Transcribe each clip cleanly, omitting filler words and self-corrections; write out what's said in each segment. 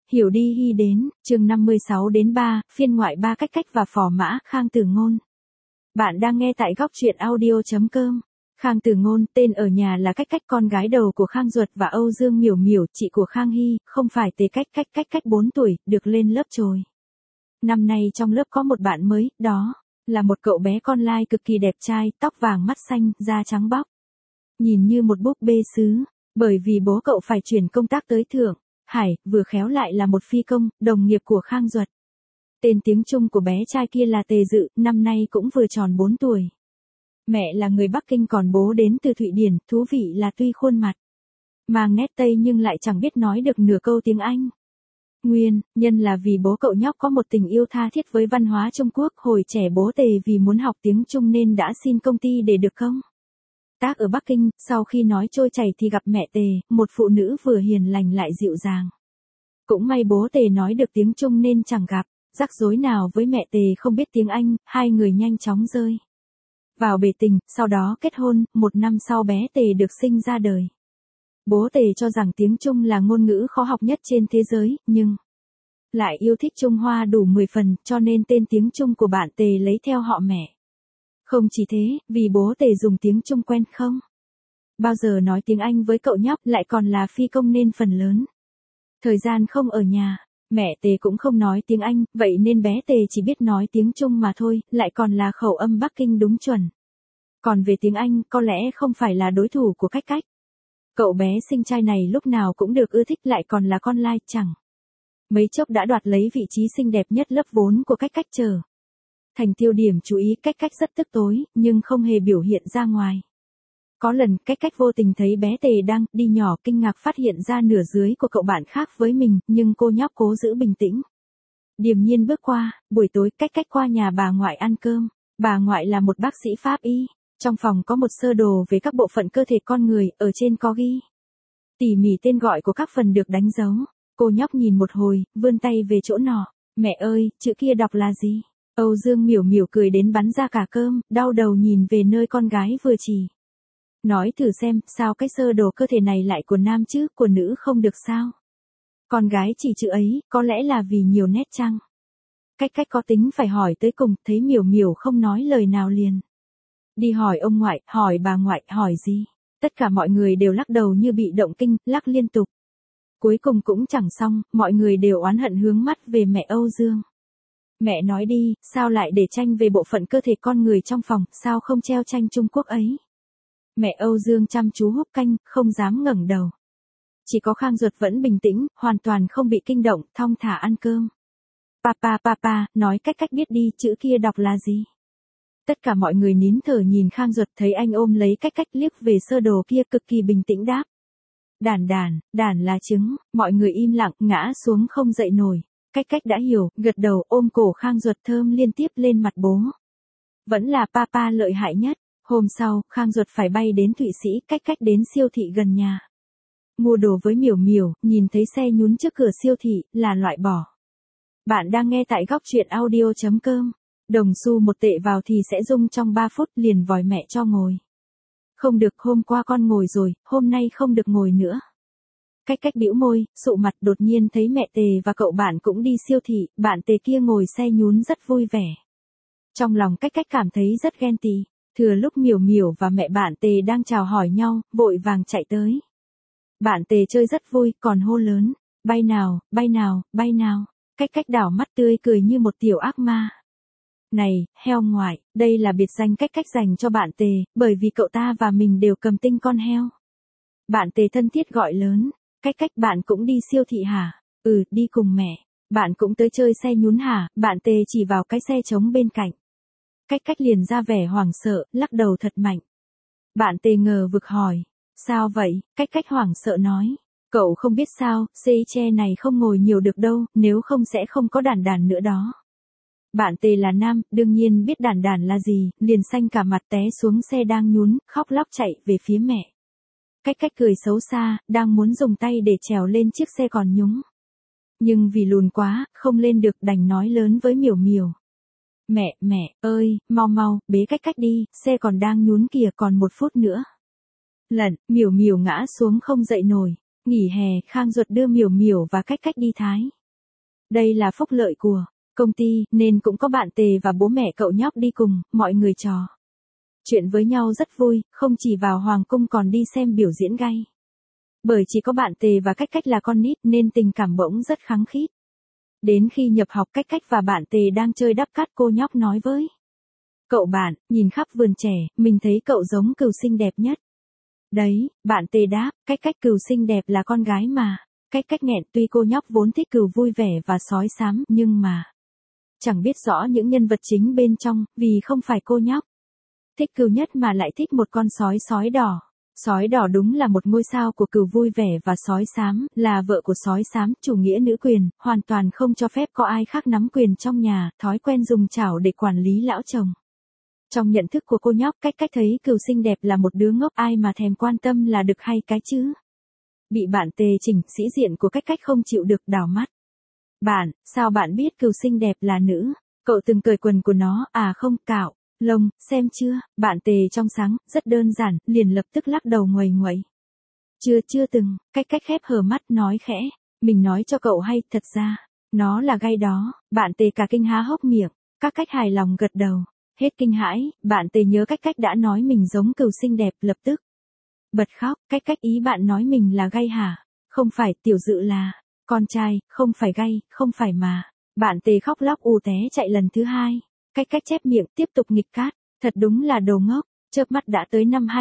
Hiểu đi hy đến, chương 56 đến 3, phiên ngoại 3 cách cách và phò mã, Khang Tử Ngôn. Bạn đang nghe tại góc truyện audio.com. Khang Tử Ngôn, tên ở nhà là cách cách, con gái đầu của Khang Duật và Âu Dương Miểu Miểu, chị của Khang Hy, không phải Tề cách 4 tuổi, được lên lớp rồi. Năm nay trong lớp có một bạn mới, đó là một cậu bé con lai cực kỳ đẹp trai, tóc vàng mắt xanh, da trắng bóc. Nhìn như một búp bê sứ, bởi vì bố cậu phải chuyển công tác tới Thượng Hải, vừa khéo lại là một phi công, đồng nghiệp của Khang Duật. Tên tiếng Trung của bé trai kia là Tề Dự, năm nay cũng vừa tròn 4 tuổi. Mẹ là người Bắc Kinh còn bố đến từ Thụy Điển, thú vị là tuy khuôn mặt mang nét Tây nhưng lại chẳng biết nói được nửa câu tiếng Anh. Nguyên nhân là vì bố cậu nhóc có một tình yêu tha thiết với văn hóa Trung Quốc, hồi trẻ bố Tề vì muốn học tiếng Trung nên đã xin công ty để được công tác ở Bắc Kinh, sau khi nói trôi chảy thì gặp mẹ Tề, một phụ nữ vừa hiền lành lại dịu dàng. Cũng may bố Tề nói được tiếng Trung nên chẳng gặp rắc rối nào với mẹ Tề không biết tiếng Anh, hai người nhanh chóng rơi vào bể tình, sau đó kết hôn, 1 năm sau bé Tề được sinh ra đời. Bố Tề cho rằng tiếng Trung là ngôn ngữ khó học nhất trên thế giới, nhưng lại yêu thích Trung Hoa đủ 10 phần, cho nên tên tiếng Trung của bạn Tề lấy theo họ mẹ. Không chỉ thế, vì bố Tề dùng tiếng Trung quen không bao giờ nói tiếng Anh với cậu nhóc, lại còn là phi công nên phần lớn thời gian không ở nhà, mẹ Tề cũng không nói tiếng Anh, vậy nên bé Tề chỉ biết nói tiếng Trung mà thôi, lại còn là khẩu âm Bắc Kinh đúng chuẩn. Còn về tiếng Anh, có lẽ không phải là đối thủ của cách. Cậu bé sinh trai này lúc nào cũng được ưa thích, lại còn là con lai, chẳng mấy chốc đã đoạt lấy vị trí xinh đẹp nhất lớp vốn của cách trở thành tiêu điểm chú ý. Cách rất tức tối, nhưng không hề biểu hiện ra ngoài. Có lần cách vô tình thấy bé Tề đang đi nhỏ, kinh ngạc phát hiện ra nửa dưới của cậu bạn khác với mình, nhưng cô nhóc cố giữ bình tĩnh, điềm nhiên bước qua. Buổi tối cách qua nhà bà ngoại ăn cơm. Bà ngoại là một bác sĩ pháp y. Trong phòng có một sơ đồ về các bộ phận cơ thể con người, ở trên có ghi tỉ mỉ tên gọi của các phần được đánh dấu. Cô nhóc nhìn một hồi, vươn tay về chỗ nọ. Mẹ ơi, chữ kia đọc là gì? Âu Dương Miểu Miểu cười đến bắn ra cả cơm, đau đầu nhìn về nơi con gái vừa chỉ. Nói thử xem, sao cái sơ đồ cơ thể này lại của nam chứ, của nữ không được sao? Con gái chỉ chữ ấy, có lẽ là vì nhiều nét chăng? Cách có tính phải hỏi tới cùng, thấy Miểu Miểu không nói lời nào liền đi hỏi ông ngoại, hỏi bà ngoại, hỏi gì? Tất cả mọi người đều lắc đầu như bị động kinh, lắc liên tục. Cuối cùng cũng chẳng xong, mọi người đều oán hận hướng mắt về mẹ Âu Dương. Mẹ nói đi, sao lại để tranh về bộ phận cơ thể con người trong phòng, sao không treo tranh Trung Quốc ấy? Mẹ Âu Dương chăm chú húp canh, không dám ngẩng đầu. Chỉ có Khang Duật vẫn bình tĩnh, hoàn toàn không bị kinh động, thong thả ăn cơm. Papa, nói cách biết đi, chữ kia đọc là gì? Tất cả mọi người nín thở nhìn Khang Duật, thấy anh ôm lấy cách liếc về sơ đồ kia, cực kỳ bình tĩnh đáp. Đàn là trứng. Mọi người im lặng, ngã xuống không dậy nổi. Cách đã hiểu, gật đầu, ôm cổ Khang Duật thơm liên tiếp lên mặt bố. Vẫn là papa lợi hại nhất. Hôm sau, Khang Duật phải bay đến Thụy Sĩ, cách đến siêu thị gần nhà. Mua đồ với Miểu Miểu, nhìn thấy xe nhún trước cửa siêu thị, là loại bỏ. Bạn đang nghe tại góc truyện audio.com. Đồng xu 1 tệ vào thì sẽ rung trong 3 phút, liền vòi mẹ cho ngồi. Không được, hôm qua con ngồi rồi, hôm nay không được ngồi nữa. Cách bĩu môi, sụ mặt, đột nhiên thấy mẹ Tề và cậu bạn cũng đi siêu thị, bạn Tề kia ngồi xe nhún rất vui vẻ. Trong lòng cách cảm thấy rất ghen tị. Thừa lúc Miểu Miểu và mẹ bạn Tề đang chào hỏi nhau, vội vàng chạy tới. Bạn Tề chơi rất vui, còn hô lớn, bay nào. Cách đảo mắt tươi cười như một tiểu ác ma. Này, heo ngoại, đây là biệt danh cách dành cho bạn Tề, bởi vì cậu ta và mình đều cầm tinh con heo. Bạn Tề thân thiết gọi lớn, cách bạn cũng đi siêu thị hả? Ừ, đi cùng mẹ. Bạn cũng tới chơi xe nhún hả? Bạn Tề chỉ vào cái xe trống bên cạnh. Cách liền ra vẻ hoảng sợ, lắc đầu thật mạnh. Bạn Tề ngờ vực hỏi, sao vậy? Cách hoảng sợ nói, cậu không biết sao, xe che này không ngồi nhiều được đâu, nếu không sẽ không có đàn nữa đó. Bạn Tề là nam, đương nhiên biết đàn là gì, liền xanh cả mặt té xuống xe đang nhún, khóc lóc chạy về phía mẹ. Cách cười xấu xa, đang muốn dùng tay để trèo lên chiếc xe còn nhúng. Nhưng vì lùn quá, không lên được, đành nói lớn với Miểu Miểu. Mẹ ơi, mau, bế cách đi, xe còn đang nhún kìa, còn 1 phút nữa. Miểu Miểu ngã xuống không dậy nổi. Nghỉ hè, Khang Duật đưa Miểu Miểu và cách đi Thái Đây là phúc lợi của công ty, nên cũng có bạn Tề và bố mẹ cậu nhóc đi cùng, mọi người trò chuyện với nhau rất vui, không chỉ vào hoàng cung còn đi xem biểu diễn gay. Bởi chỉ có bạn Tề và Cách Cách là con nít nên tình cảm bỗng rất khăng khít. Đến khi nhập học Cách Cách và bạn Tề đang chơi đắp cát, cô nhóc nói với cậu bạn, nhìn khắp vườn trẻ, mình thấy cậu giống Cừu xinh đẹp nhất. Đấy, bạn Tề đáp, Cách Cừu xinh đẹp là con gái mà. Cách nghẹn, tuy cô nhóc vốn thích Cừu vui vẻ và sói xám, nhưng mà chẳng biết rõ những nhân vật chính bên trong, vì không phải cô nhóc thích Cừu nhất mà lại thích một con sói đỏ. Sói đỏ đúng là một ngôi sao của Cừu vui vẻ và sói xám, là vợ của sói xám, chủ nghĩa nữ quyền, hoàn toàn không cho phép có ai khác nắm quyền trong nhà, thói quen dùng chảo để quản lý lão chồng. Trong nhận thức của cô nhóc, Cách thấy Cừu xinh đẹp là một đứa ngốc, ai mà thèm quan tâm là được hay cái chứ. Bị bạn Tề chỉnh, sĩ diện của Cách không chịu được, đảo mắt. Bạn, sao bạn biết Cừu xinh đẹp là nữ? Cậu từng cởi quần của nó, à không, cạo lông, xem chưa? Bạn Tề trong sáng, rất đơn giản, liền lập tức lắc đầu nguầy nguậy. Chưa từng. Cách khép hờ mắt nói khẽ. Mình nói cho cậu hay, thật ra nó là gay đó. Bạn Tề cả kinh há hốc miệng. Cách hài lòng gật đầu. Hết kinh hãi, bạn Tề nhớ Cách đã nói mình giống Cừu xinh đẹp, lập tức bật khóc. Cách ý bạn nói mình là gay hả? Không phải, Tiểu Dự là con trai, không phải gay, không phải mà. Bạn Tề khóc lóc ù té chạy lần thứ hai. Cách chép miệng, tiếp tục nghịch cát. Thật đúng là đồ ngốc. Chớp mắt đã tới năm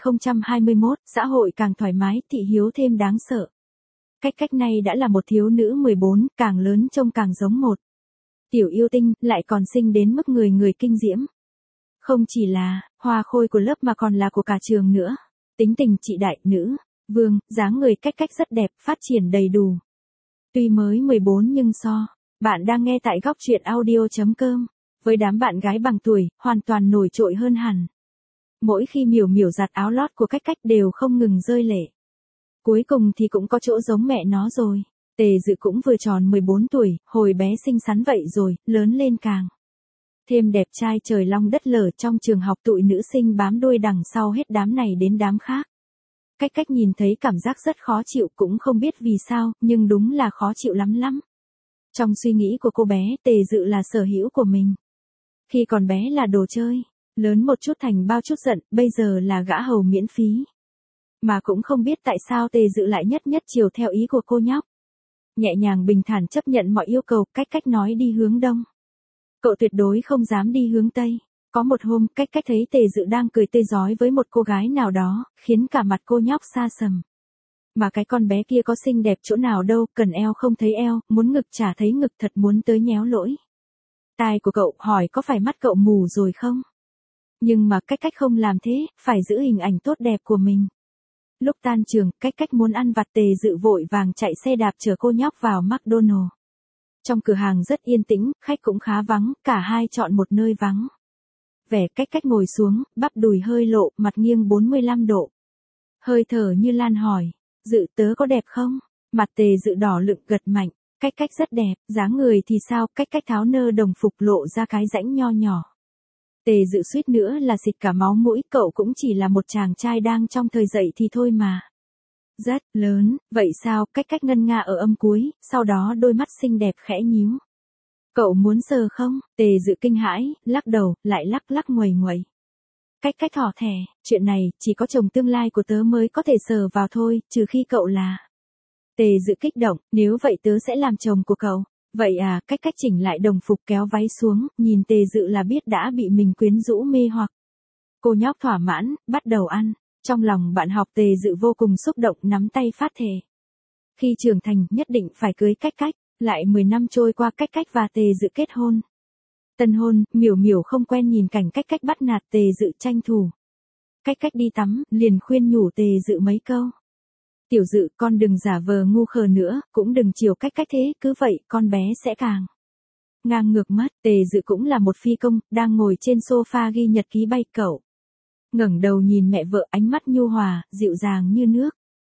2021, xã hội càng thoải mái, thị hiếu thêm đáng sợ. Cách này đã là một thiếu nữ 14, càng lớn trông càng giống một tiểu yêu tinh, lại còn xinh đến mức người kinh diễm. Không chỉ là hoa khôi của lớp mà còn là của cả trường nữa. Tính tình chị đại nữ vương, dáng người Cách rất đẹp, phát triển đầy đủ. Tuy mới 14 nhưng bạn đang nghe tại góc truyện audio.com. Với đám bạn gái bằng tuổi, hoàn toàn nổi trội hơn hẳn. Mỗi khi Miểu giặt áo lót của Cách đều không ngừng rơi lệ. Cuối cùng thì cũng có chỗ giống mẹ nó rồi. Tề Dự cũng vừa tròn 14 tuổi, hồi bé xinh xắn vậy rồi, lớn lên càng thêm đẹp trai trời long đất lở. Trong trường học tụi nữ sinh bám đuôi đằng sau hết đám này đến đám khác. Cách nhìn thấy cảm giác rất khó chịu, cũng không biết vì sao, nhưng đúng là khó chịu lắm. Trong suy nghĩ của cô bé, Tề Dự là sở hữu của mình. Khi còn bé là đồ chơi, lớn một chút thành bao chút giận, bây giờ là gã hầu miễn phí. Mà cũng không biết tại sao Tề Dự lại nhất chiều theo ý của cô nhóc. Nhẹ nhàng bình thản chấp nhận mọi yêu cầu. Cách nói đi hướng đông, cậu tuyệt đối không dám đi hướng tây. Có một hôm, Cách thấy Tề Dự đang cười tươi rói với một cô gái nào đó, khiến cả mặt cô nhóc sa sầm. Mà cái con bé kia có xinh đẹp chỗ nào đâu, cần eo không thấy eo, muốn ngực chả thấy ngực, thật muốn tới nhéo lỗi tai của cậu, hỏi có phải mắt cậu mù rồi không? Nhưng mà Cách không làm thế, phải giữ hình ảnh tốt đẹp của mình. Lúc tan trường, Cách muốn ăn vặt, Tề Dự vội vàng chạy xe đạp chở cô nhóc vào McDonald's. Trong cửa hàng rất yên tĩnh, khách cũng khá vắng, cả hai chọn một nơi vắng vẻ. Cách ngồi xuống, bắp đùi hơi lộ, mặt nghiêng 45 độ. Hơi thở như lan hỏi, Dự tớ có đẹp không? Mặt Tề Dự đỏ lựng gật mạnh, Cách rất đẹp, dáng người thì sao? Cách tháo nơ đồng phục lộ ra cái rãnh nho nhỏ. Tề Dự suýt nữa là xịt cả máu mũi, cậu cũng chỉ là một chàng trai đang trong thời dậy thì thôi mà. Rất lớn, vậy sao? Cách ngân nga ở âm cuối, sau đó đôi mắt xinh đẹp khẽ nhíu. Cậu muốn sờ không? Tề Dự kinh hãi, lắc đầu, lại lắc nguầy nguậy. Cách thỏ thẻ, chuyện này, chỉ có chồng tương lai của tớ mới có thể sờ vào thôi, trừ khi cậu là. Tề Dự kích động, nếu vậy tớ sẽ làm chồng của cậu. Vậy à? Cách chỉnh lại đồng phục, kéo váy xuống, nhìn Tề Dự là biết đã bị mình quyến rũ mê hoặc. Cô nhóc thỏa mãn, bắt đầu ăn. Trong lòng bạn học Tề Dự vô cùng xúc động, nắm tay phát thề. Khi trưởng thành, nhất định phải cưới Cách. Lại 10 năm trôi qua, Cách và Tề Dự kết hôn. Tân hôn, Miểu không quen nhìn cảnh Cách bắt nạt Tề Dự, tranh thủ. Cách đi tắm, liền khuyên nhủ Tề Dự mấy câu. Tiểu Dự, con đừng giả vờ ngu khờ nữa, cũng đừng chiều Cách thế, cứ vậy, con bé sẽ càng ngang ngược mất. Tề Dự cũng là một phi công, đang ngồi trên sofa ghi nhật ký bay. Cậu ngẩng đầu nhìn mẹ vợ, ánh mắt nhu hòa, dịu dàng như nước.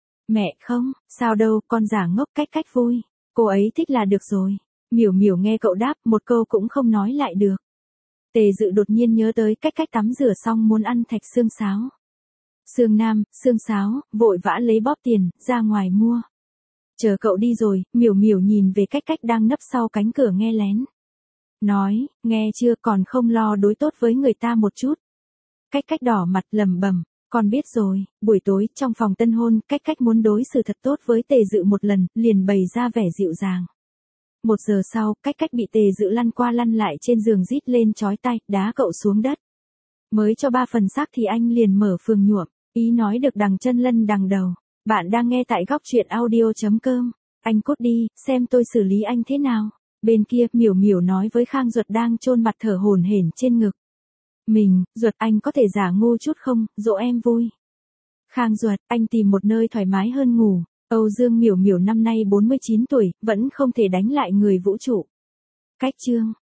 Mẹ không, sao đâu, con giả ngốc. Cách vui. Cô ấy thích là được rồi. Miểu nghe cậu đáp, một câu cũng không nói lại được. Tề Dự đột nhiên nhớ tới Cách tắm rửa xong muốn ăn thạch xương sáo. Xương nam, xương sáo, vội vã lấy bóp tiền, ra ngoài mua. Chờ cậu đi rồi, Miểu Miểu nhìn về Cách Cách đang nấp sau cánh cửa nghe lén. Nói, nghe chưa, còn không lo đối tốt với người ta một chút. Cách Cách đỏ mặt lẩm bẩm, con biết rồi. Buổi tối, trong phòng tân hôn, Cách Cách muốn đối xử thật tốt với Tề Dự một lần, liền bày ra vẻ dịu dàng. 1 giờ sau, Cách Cách bị Tề Dự lăn qua lăn lại trên giường rít lên chói tai, đá cậu xuống đất. Mới cho 3 phần xác thì anh liền mở phường nhuộm, ý nói được đằng chân lân đằng đầu. Bạn đang nghe tại góc truyện audio.com. Anh cút đi, xem tôi xử lý anh thế nào. Bên kia, Miểu Miểu nói với Khang Duật đang chôn mặt thở hổn hển trên ngực. Duật, anh có thể giả ngu chút không, dỗ em vui. Khang Duật, anh tìm một nơi thoải mái hơn ngủ. Âu Dương Miểu Miểu năm nay 49 tuổi, vẫn không thể đánh lại người vũ trụ. Cách chương